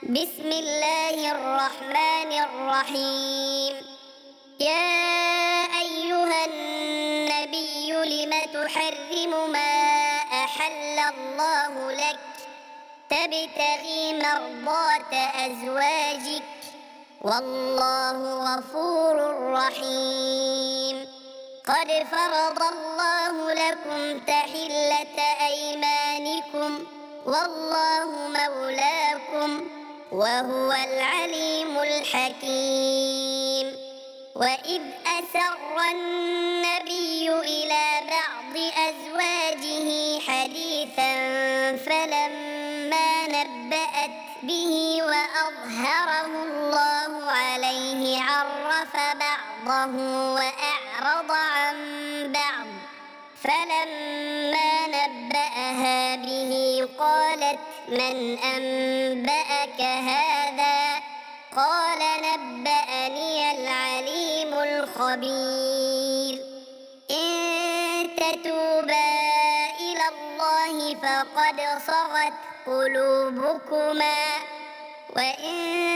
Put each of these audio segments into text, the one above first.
بسم الله الرحمن الرحيم. يا أيها النبي لم تحرم ما أحل الله لك تبتغي مرضات أزواجك والله غفور رحيم. قد فرض الله لكم تحلة أيمانكم والله مولاكم وهو العليم الحكيم. وإذ أسر النبي إلى بعض أزواجه حديثا فلما نبأت به وأظهره الله عليه عرف بعضه وأعرض عن بعض. فلما نبأها به قالت من أنبأك هذا؟ قال نبأني العليم الخبير. إن تتوبا إلى الله فقد صغت قلوبكما وإن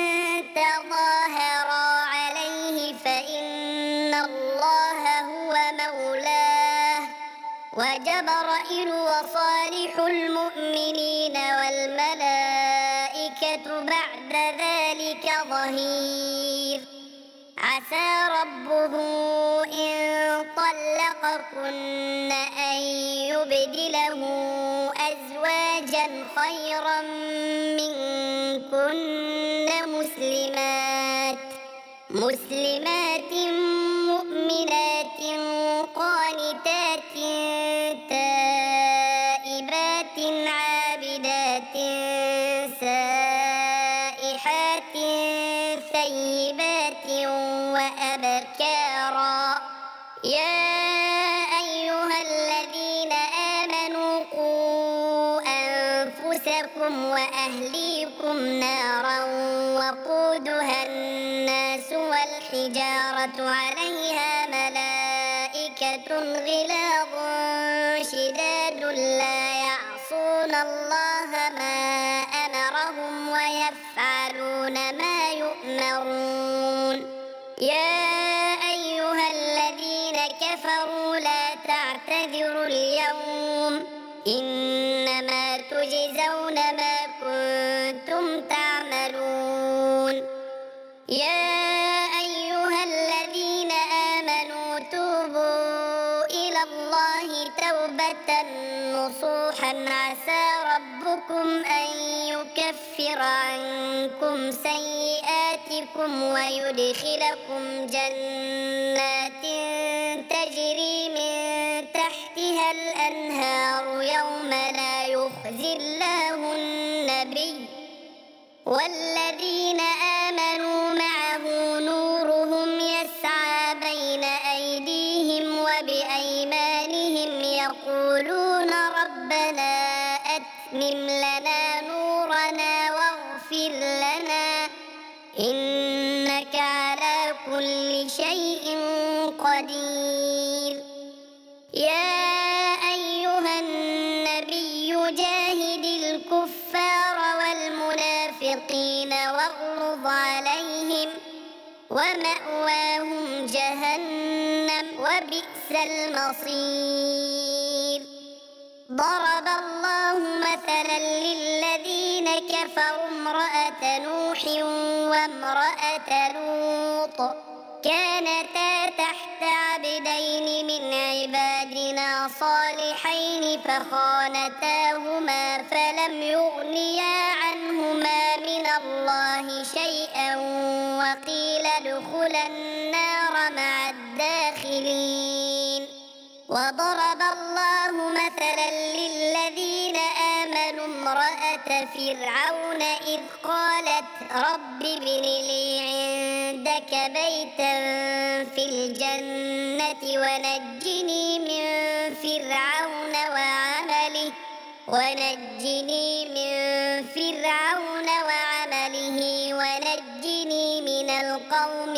تظاهرا عليه فإن الله هو مولاه وجبرائيل وصالح المؤمنين والملائكة بعد ذلك ظهير. عسى ربه إن طلقكن أن يبدله أزواجا خيرا منكن مسلمات مؤمنات قانتات تائبات عابدات سائحات ثيبات وأبكارا. يا أيها الذين آمنوا قوا أنفسكم وأهليكم نارا وقودها الناس والحجارة عليها ملائكة غلاظ شداد لا يعصون الله ما أمرهم ويفعلون ما يؤمرون. يا أيها الذين كفروا لا تعتذروا اليوم إنما تجزون ما كنتم تعملون. يا أيها الذين آمنوا توبوا إلى الله توبة نصوحا عسى ربكم أن يكفر عنكم سيئاتكم ويدخلكم جنات تجري من تحتها الأنهار يوم لا يخزي الله النبي والذين آمنوا معه نورهم يسعى بين أيديهم وبأيمانهم يقولون ربنا أتمم لنا نورنا واغفر لنا إنك على كل شيء قدير. يا أيها النبي جاهد الكفار والمنافقين واغلظ عليهم ومأواهم جهنم وبئس المصير. ضرب الله مثلا للذين كفروا امرأة نوح وامرأة لوط كانتا تحت عبدين من عبادنا صالحين فخانتاهما فلم يغنيا عنهما من الله شيئا وقيل ادخلا النار مع الداخلين. وضرب الله مثلا للذين آمنوا امرأة فرعون إذ قالت رب ابن لي عندك بيتا في الجنة ونجني من فرعون وعمله ونجني من القوم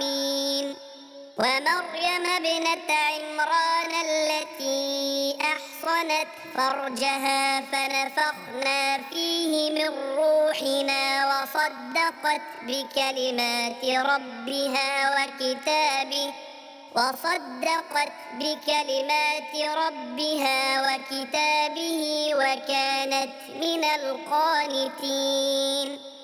الظالمين. ومريم ابنة عمران التي أحسنت أحصنت فرجها فنفخنا فيه من روحنا وصدقت بكلمات ربها وكتابه وكانت من القانتين.